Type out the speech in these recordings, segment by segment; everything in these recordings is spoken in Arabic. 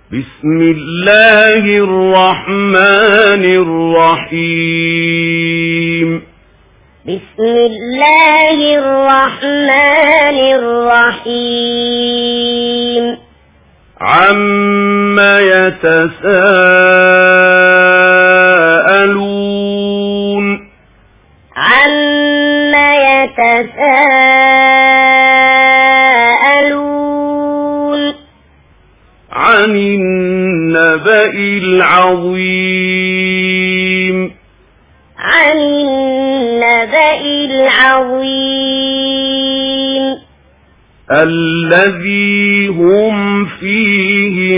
بسم الله الرحمن الرحيم بسم الله الرحمن الرحيم عَمَّ يتساءلون عَمَّ يتساءلون عن النبأ العظيم عن النبأ العظيم الذي هم فيه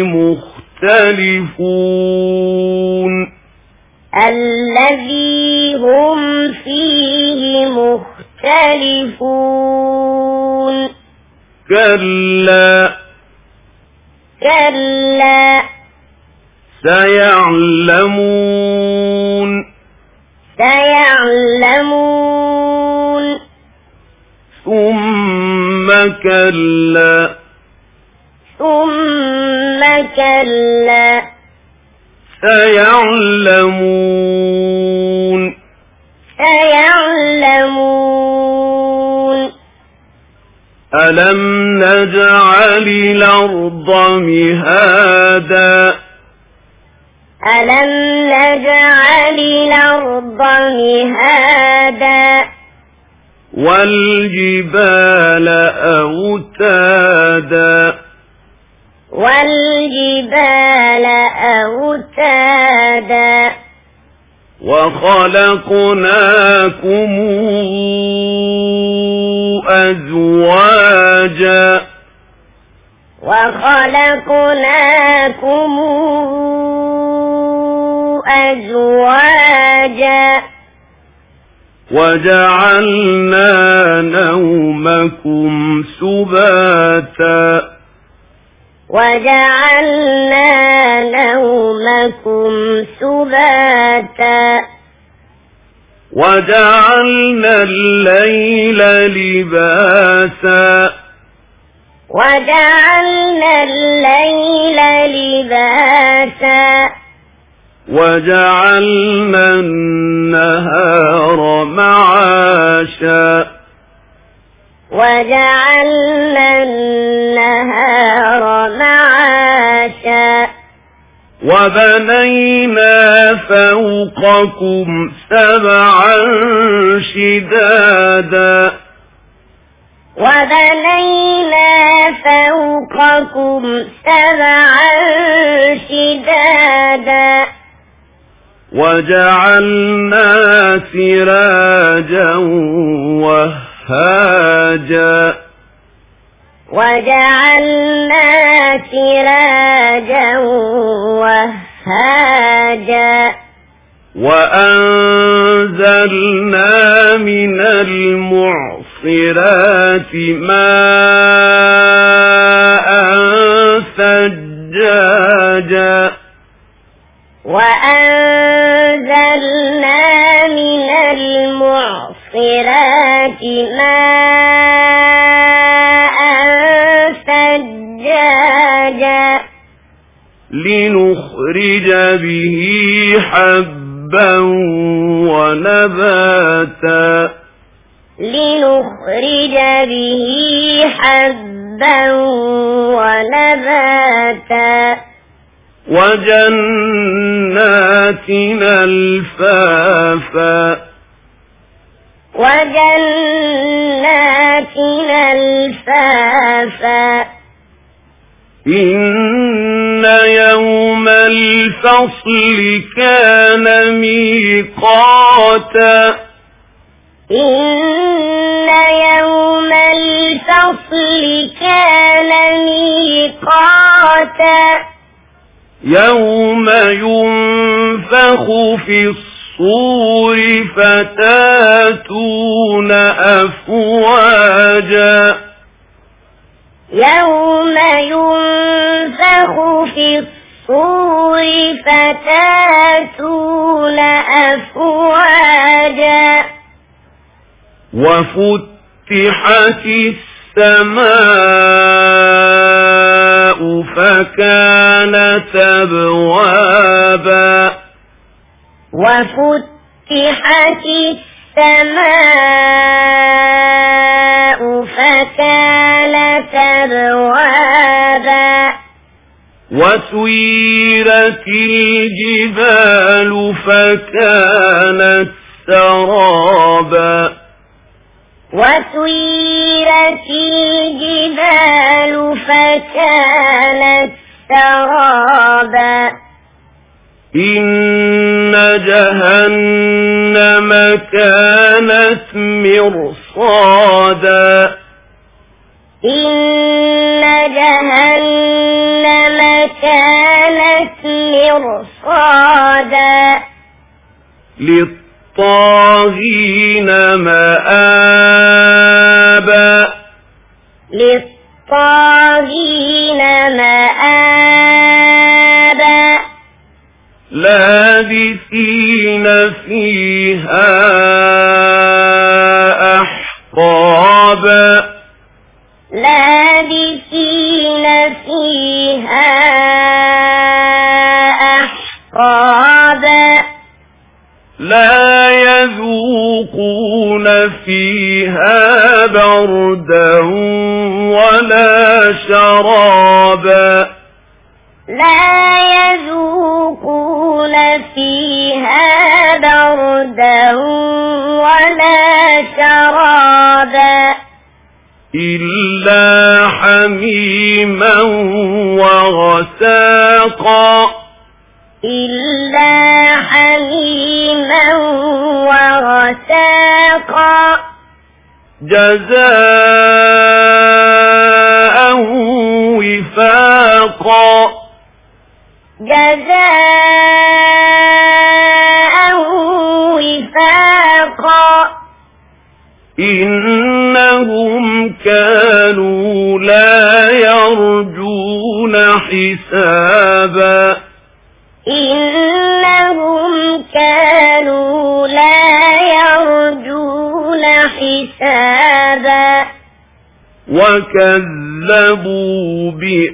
مختلفون الذي هم فيه مختلفون كلا سيعلمون ثم كلا سيعلمون ألم نجعل الأرض مهادا ألم نجعل الأرض مهادا والجبال أوتادا وخلقناكم أزواجا وجعلنا نومكم سباتا وجعلنا الليل لباسا وجعلنا النهار معاشا وبنينا فوقكم سبعا شدادا وجعلنا سراجا وهاجا وأنزلنا من المعصرات ماء ثجاجا لنخرج به حبا ونباتا وجنات ألفافا إن يوم الفصل كان ميقاتا يوم ينفخ في الصور فتاتون أفواجا وفتحت السماء فكانت أبوابا وفتحت السماء فكانت أبوابا وسيرت الجبال فكانت سرابا وسيرت الجبال فكانت سرابا إن جهنم كانت مرصادا إن جهنم كانت مرصادا للطاغين مآبا للطاغين مآبا لابثين فيها أحقابا لابثين فيها أحقابا لا يذوقون فيها بردا ولا شرابا لا يذوقون فيها بردا ولا شرابا إلا حميما وغساقا إلا حميما وغساقا جزاء وفاقا جزاء وفاقا إنهم كانوا لا يرجون حسابا إنهم كانوا لا يرجون حسابا وكذبوا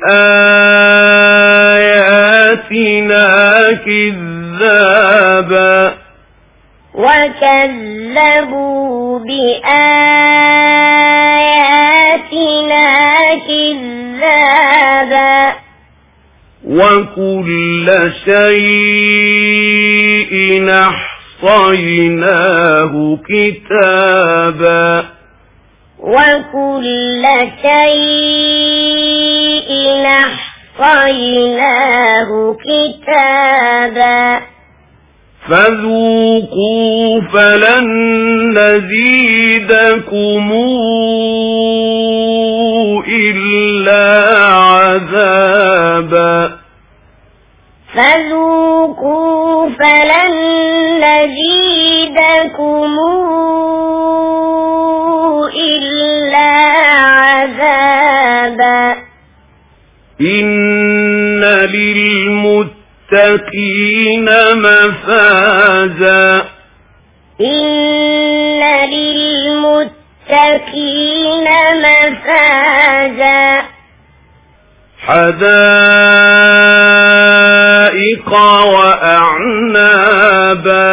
بآياتنا كذابا وكذبوا بآياتنا كذابا وكل شيء أحصيناه كتابا وكل شيء أحصيناه كتابا فذوقوا فلن نزيدكم إلا عذابا فذوقوا فلن نزيدكم إلا عذابا إن للمتقين مفازا إن للمتقين مفازا حدائق وأعنابا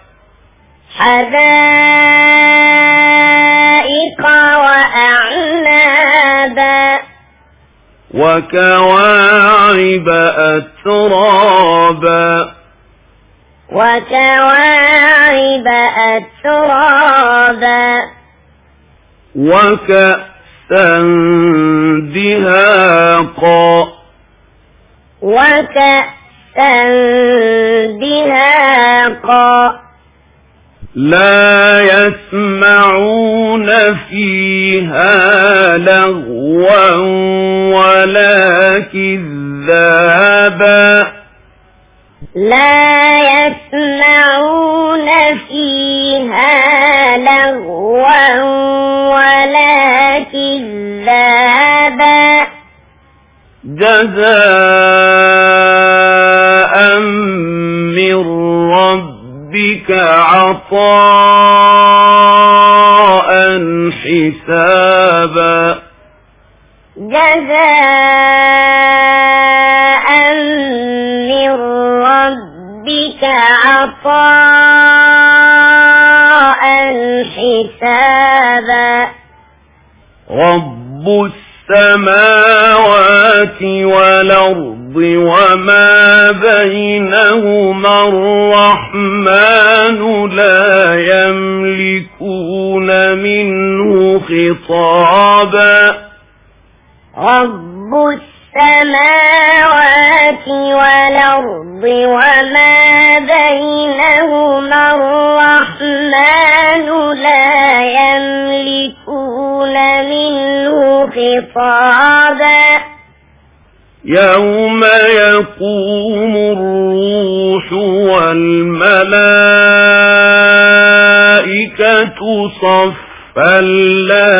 حدائق وأعنابا وكواعب أترابا وكواعب أترابا وكأسا دهاقا وكأسا دهاقا لا يسمعون فيها لغوا ولا كذابا لا يسمعون فيها لغوا ولا كذابا جزاء من ربك عطاء حسابا جزاء ربك عطاء حسابا رب السماوات والأرض وما بينهما الرحمن لا يملكون منه خطابا رب السماوات والأرض وما بينهما الرحمن لا يملكون منه خطابا يوم يقوم الروح والملائكة صفا لا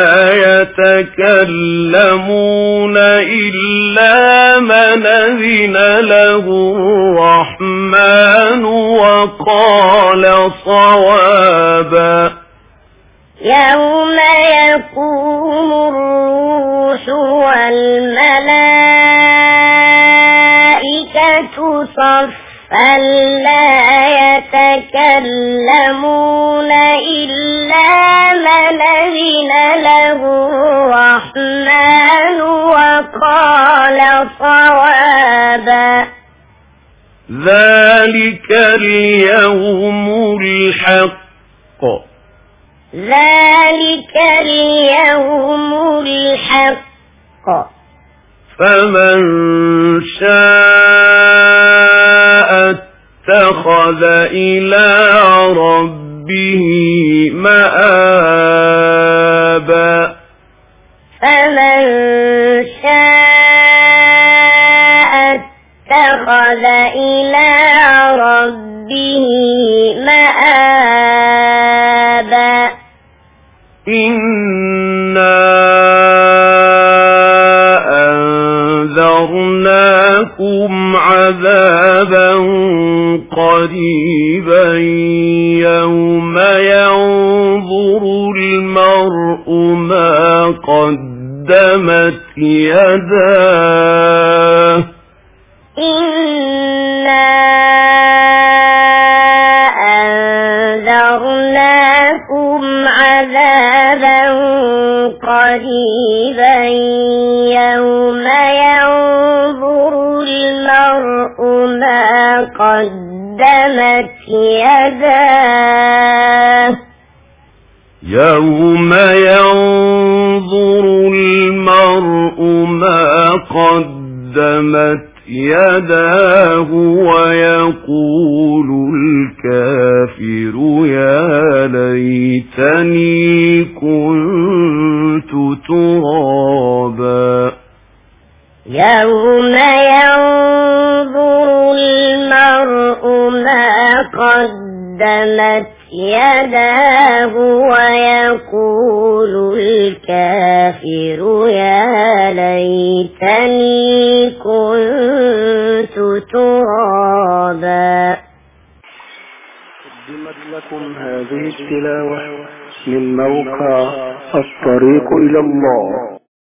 يتكلمون إلا من أذن له الرحمن وقال صوابا يوم يقوم الروح والملائكة صفا لا يتكلمون إلا من أذن له الرحمن وقال صوابا ذلك اليوم الحق ذلك اليوم الحق فمن شاء اتخذ إلى ربه مآبا فمن شاء اتخذ إلى ربه مآبا إنا أنذرناكم عذابا قريبا يوم ينظر المرء ما قدمت يداه إنا أنذرناكم عذابا قريبا يوم ينظر المرء ما قدمت يداه يوم ينظر المرء ما قدمت يداه ويقول الكافر يا ليتني كنت ترابا يوم ينظر المرء ما قدمت يداه ويقول الكافر يا ليتني كنت ترابا. قدمت لكم هذه التلاوة من موقع الطريق إلى الله.